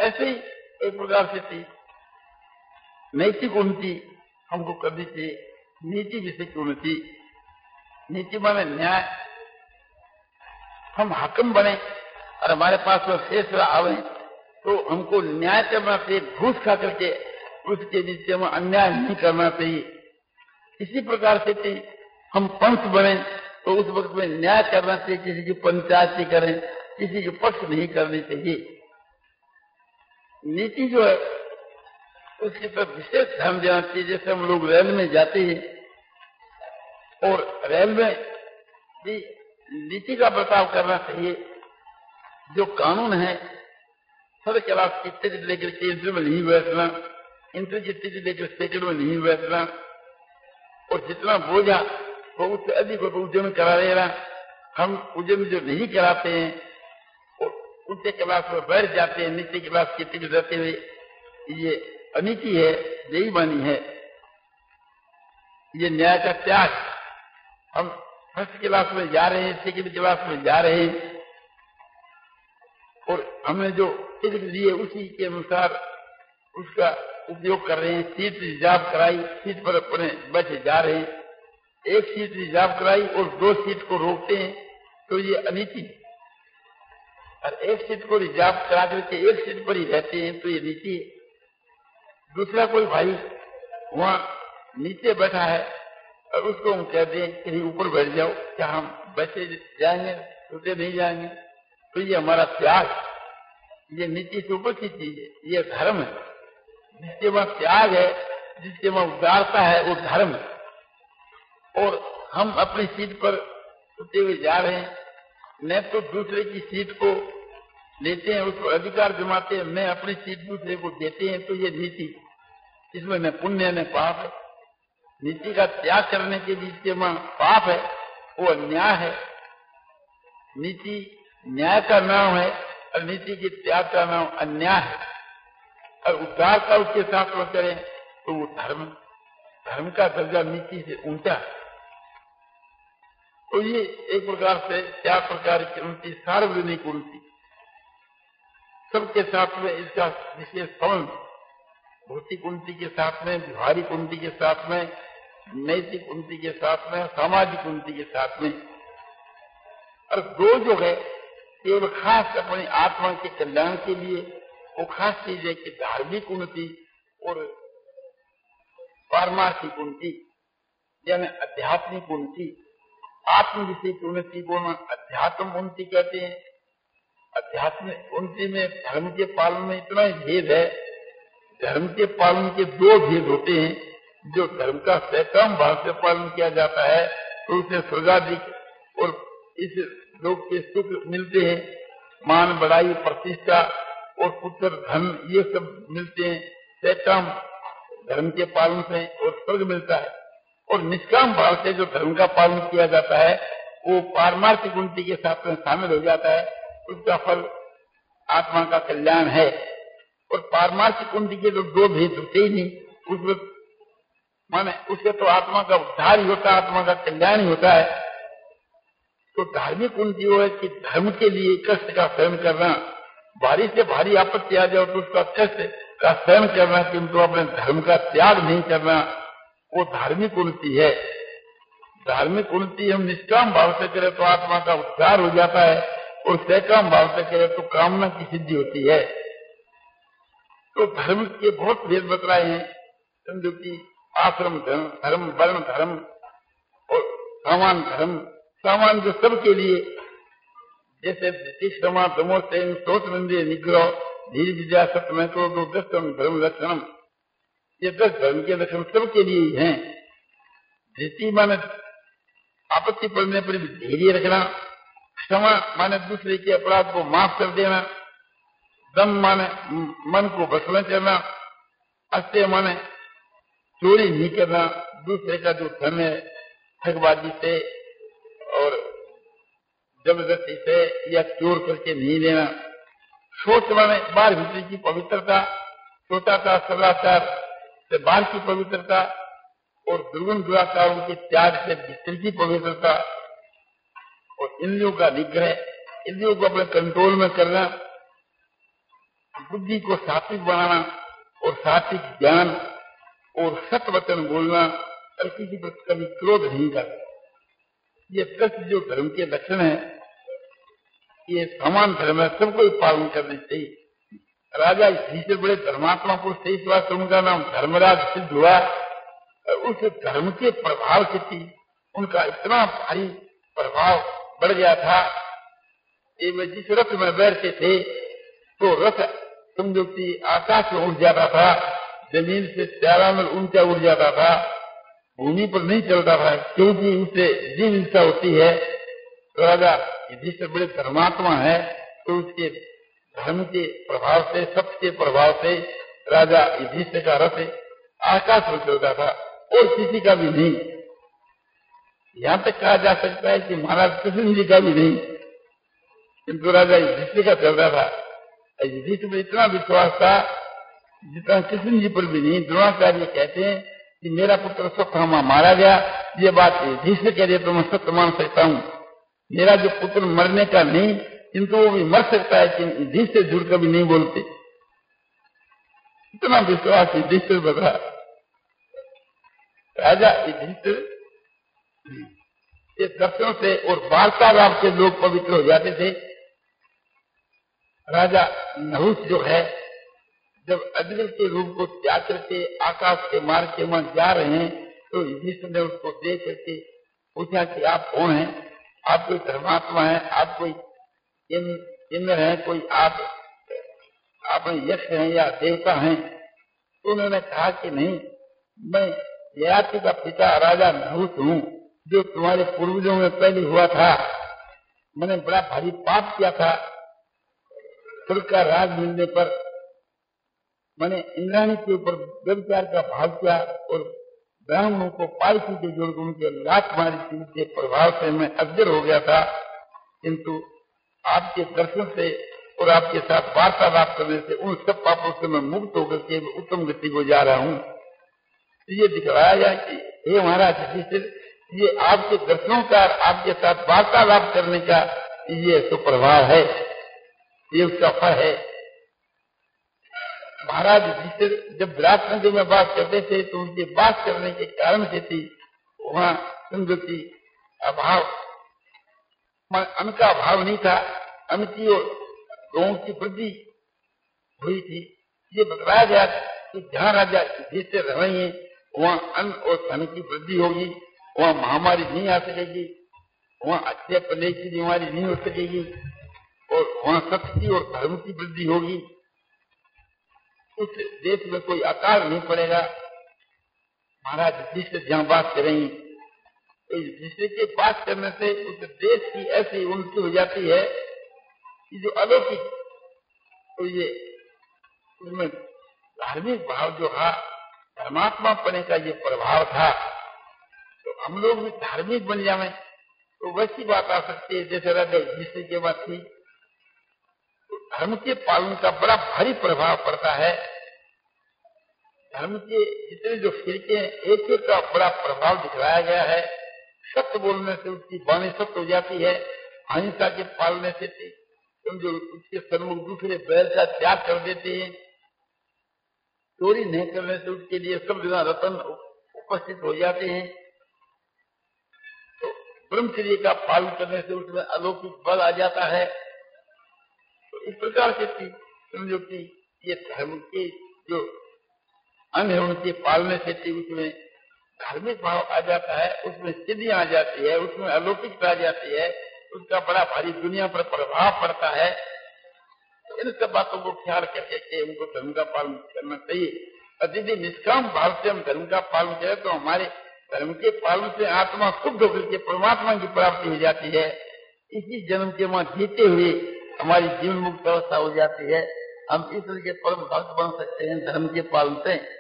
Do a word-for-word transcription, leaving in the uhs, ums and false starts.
ऐसे ही एक प्रकार से थी नैतिक उन्नति हमको करनी चाहिए। नीति जिसे की उन्नति, नीति माने न्याय। हम हाकिम बने और हमारे पास वो फैसला आवे तो हमको न्याय करना चाहिए, घूस खा करके उसके नीचे में अन्याय नहीं करना चाहिए। इसी प्रकार से थी हम पंच बने तो उस वक्त में न्याय करना चाहिए, किसी की पंचायती करें, किसी की पक्ष नहीं करनी चाहिए। नीति जो है उसकी तरफ विशेष ध्यान देना चाहिए। जैसे हम लोग रेल में जाते हैं और रेल में भी नीति का बर्ताव करना चाहिए। जो कानून है थर्ड क्लास की टिकट लेकर के इंटर में नहीं बैठना, इंटर की टिकट लेकर सेकंड में नहीं बैठना, और जितना बोझा वो उससे अधिक उद्यम करा देना। हम उद्यम जो नहीं कराते हैं और ऊंचे क्लास में बैठ जाते हैं, नीचे क्लास की टिकट देते हुए, ये अनीति है, बेईमानी है, ये न्याय का त्याग। हम फर्स्ट क्लास में जा रहे हैं, सेकंड क्लास में जा रहे हैं और हमने जो टिकट लिए उसी के अनुसार उसका उपयोग कर रहे हैं। सीट रिजर्व कराई, सीट पर अपने बैठे जा रहे हैं। एक सीट रिजर्व कराई और दो सीट को रोकते हैं तो ये अनीति। और एक सीट को रिजर्व करा करके एक सीट पर ही रहते हैं तो ये नीति। दूसरा कोई भाई वहाँ नीचे बैठा है और उसको हम कह दें कि ऊपर बैठ जाओ, क्या हम बैठे जाएंगे, सोते नहीं जाएंगे? तो ये हमारा त्याग, ये नीति से ऊपर की चीज है, ये धर्म है। जिसके वहाँ त्याग है, जिसके वहाँ उदारता है, वो धर्म है। और हम अपनी सीट पर सोते हुए जा रहे हैं, न तो दूसरे की सीट को लेते हैं, उसको अधिकार जमाते हैं, न अपनी सीट दूसरे को देते हैं, तो ये नीति, इसमें न पुण्य न पाप है। नीति का त्याग करने के जिसके वहाँ पाप है वो अन्याय है। नीति न्याय का नाम है और नीति के त्याग का नाम अन्याय है। और उद्धार का उसके साथ में करें तो वो धर्म, धर्म का दर्जा नीति से ऊंचा है। तो ये एक प्रकार से चार प्रकार की उन्नति, सार्वजनिक उन्नति, सबके साथ में इसका विशेष संबंध, भौतिक उन्नति के साथ में, व्यवहारिक उन्नति के साथ में, नैतिक उन्नति के साथ में, सामाजिक उन्नति के साथ में। और दो जो है केवल खास अपनी आत्मा के कल्याण के लिए वो खास चीज है कि धार्मिक उन्नति और पारमार्थिक उन्नति, यानी आध्यात्मिक उन्नति। आत्म विषय उन्नति को अध्यात्म उन्नति कहते हैं। आध्यात्मिक उन्नति में धर्म के पालन में इतना ही भेद है। धर्म के पालन के दो भेद होते हैं। जो धर्म का सकाम भाव से पालन किया जाता है तो उसे स्वर्गाधिक और इस लोक के सुख मिलते हैं, मान बढ़ाई प्रतिष्ठा और पुत्र धन ये सब मिलते हैं सकाम धर्म के पालन से, और स्वर्ग मिलता है। और निष्काम भाव से जो धर्म का पालन किया जाता है वो पारमार्थिक उन्नति के साथ में शामिल हो जाता है, उसका फल आत्मा का कल्याण है। और पारमार्थिक उन्नति के तो दो भेद होते ही नहीं, उसमें माने उसके तो आत्मा का उद्धार ही होता है, आत्मा का कल्याण ही होता है। तो धार्मिक उन्नति वो है कि धर्म के लिए कष्ट का सहन करना, भारी से भारी आपत्ति आ जाओ तो उसका कष्ट का सहन करना, किंतु अपने धर्म का त्याग नहीं करना, वो धार्मिक उन्नति है। धार्मिक उन्नति हम निष्काम भाव से करें तो आत्मा का उद्धार हो जाता है, और सकाम भाव से करें तो कामना की सिद्धि होती है। तो धर्म के बहुत भेद बतलाए हैं, समझो कि आश्रम धर्म, धर्म वर्ण धर्म और सामान धर्म। सामान जो सबके लिए, जैसे तीसरा तमोस्तेन सोच मंदिर निग्रह धीरे विद्या सत्य को दो दस धर्म लक्षण, ये दस धर्म के लक्षण सबके लिए ही हैं। धृति माने आपत्ति पड़ने पर भी धैर्य रखना, क्षमा माने दूसरे के अपराध को माफ कर देना, दम माने मन को वश करना, अस्त्य माने चोरी नहीं करना, दूसरे का जो धन है ठगबाजी से और जबरदस्ती से या चोर करके नहीं लेना। सोच माने बाहर भीतर की पवित्रता, छोटाता सदाचार से बाहर की पवित्रता, और दुर्गुण दुराचारों के त्याग से भीतर की पवित्रता, और इंद्रियों का निग्रह, इंद्रियों को अपने कंट्रोल में करना, बुद्धि को सात्विक बनाना और सात्विक ज्ञान और सत्य वचन बोलना और किसी पर कभी क्रोध नहीं करना, ये दस जो धर्म के लक्षण है, ये समान धर्म है, सबको पालन करने चाहिए। राजा युधिष्ठिर बड़े धर्मात्मा पुरुष थे, इस बात उनका नाम धर्मराज सिद्ध हुआ। उस धर्म के प्रभाव से थी, उनका इतना भारी प्रभाव बढ़ गया था कि वे जिस रथ में बैठते थे तो रथ समझो कि आकाश में उड़ जाता था, जमीन से चार मील ऊंचा उड़ जाता था, भूमि पर नहीं चलता था, क्योंकि उसे जीव इच्छा होती है। राजा युधिष्ठिर बड़े धर्मात्मा है, तो उसके धर्म के प्रभाव से, सत्य के प्रभाव से राजा युधिष्ठिर का रथ आकाश में चलता था और किसी का भी नहीं। यहाँ तक कहा जा सकता है कि महाराज कृष्ण जी का भी नहीं, किंतु राजा युधिष्ठिर का चल रहा था। युधिष्ठिर में इतना विश्वास था जितना कृष्ण जी पर भी नहीं। द्रोणाचार्य कहते हैं कि मेरा पुत्र सत्यभामा मारा गया, ये बात युधिष्ठिर कह रही तो मैं सत्य मान सकता हूँ। मेरा जो पुत्र मरने का नहीं, किंतु वो भी मर सकता है कि युधिष्ठिर से जुड़ कभी नहीं बोलते, इतना विश्वास युधिष्ठिर बता। राजा युधिष्ठिर के दर्शन से और वार्तालाप से लोग पवित्र हो जाते थे। राजा नहुष जो है, जब अद्वितीय के रूप को त्याग करके आकाश के मार्ग के वहां जा रहे हैं, तो युधिष्ठिर ने उसको देख करके पूछा कि आप कौन हैं? आप कोई धर्मात्मा है? आप कोई इंद्र है? कोई आप आप यक्ष हैं या देवता हैं? तो उन्होंने कहा कि नहीं, मैं ययाति का पिता राजा नहुष हूँ, जो तुम्हारे पूर्वजों में पहले हुआ था। मैंने बड़ा भारी पाप किया था, स्वर्ग का राज मिलने पर मैंने इंद्राणी के ऊपर व्यभिचार का भाव किया और ब्राह्मणों को पालकी के जोड़ उनके लात मारी थी, के प्रभाव से मैं अज्ञर हो गया था। किंतु आपके दर्शन से और आपके साथ वार्तालाप करने से उन सब पापों से मैं मुक्त होकर के उत्तम गति को जा रहा हूँ। ये दिखलाया जाए कि हे महाराज युधिष्ठिर, ये आपके दर्शनों का, आपके साथ वार्तालाप करने का ये सुप्रभाव है, ये उसका फल है। महाराज युधिष्ठिर जब विराट नगर में बात करते थे तो उनके बात करने के कारण से थी वहाँ संगति अभाव, अन्न का अभाव नहीं था, अन्न की और गौं की वृद्धि हुई थी। ये बताया गया कि जहाँ राजा युधिष्ठिर रह रहे हैं वहाँ अन्न और धन की वृद्धि होगी, वहाँ महामारी नहीं आ सकेगी, वहाँ अच्छे पले की बीमारी नहीं हो सकेगी और वहाँ सत्य की और धर्म की वृद्धि होगी। उस देश में कोई अकाल नहीं पड़ेगा। महाराज युधिष्ठिर जहाँ बात करेंगे तो युधिष्ठिर के बात करने से उस देश की ऐसी उन्नति हो जाती है कि जो अलौकिक, तो ये उसमें धार्मिक भाव जो है, धर्मात्मा पने का ये प्रभाव था, तो हम लोग भी धार्मिक बन जाए तो वैसी बात आ सकती है जैसे राजा युधिष्ठिर के बात थी। तो धर्म के पालन का बड़ा भारी प्रभाव पड़ता है। धर्म के जितने जो फिरके हैं, एक एक का बड़ा प्रभाव दिखलाया गया है। सत्य बोलने से उसकी वाणी सत्य हो जाती है, अहिंसा के पालने से जो उसके सन्मुख दूसरे बैर का त्याग कर देते हैं, चोरी नहीं करने से उसके लिए सब जगह रतन उपस्थित हो जाते हैं, तो ब्रह्मचर्य का पालन करने से उसमें अलौकिक बल आ जाता है। तो इस प्रकार से समझो कि ये धर्म के जो अंग है उनके पालने से उसमें धार्मिक भाव आ जाता है, उसमें सिद्धि आ जाती है, उसमें अलौकिकता आ जाती है, उसका बड़ा भारी दुनिया पर प्रभाव पड़ता है। तो इन सब बातों को ख्याल करके के उनको धर्म का पालन करना चाहिए। और यदि निष्काम भाव से हम धर्म का पालन करें तो हमारे धर्म के पालन से आत्मा शुद्ध होकर के परमात्मा की प्राप्ति हो जाती है। इसी जन्म के वहां जीते हुए हमारी जीवन मुक्त अवस्था हो जाती है। हम ईश्वर के परम भक्त बन सकते हैं धर्म के पालन से।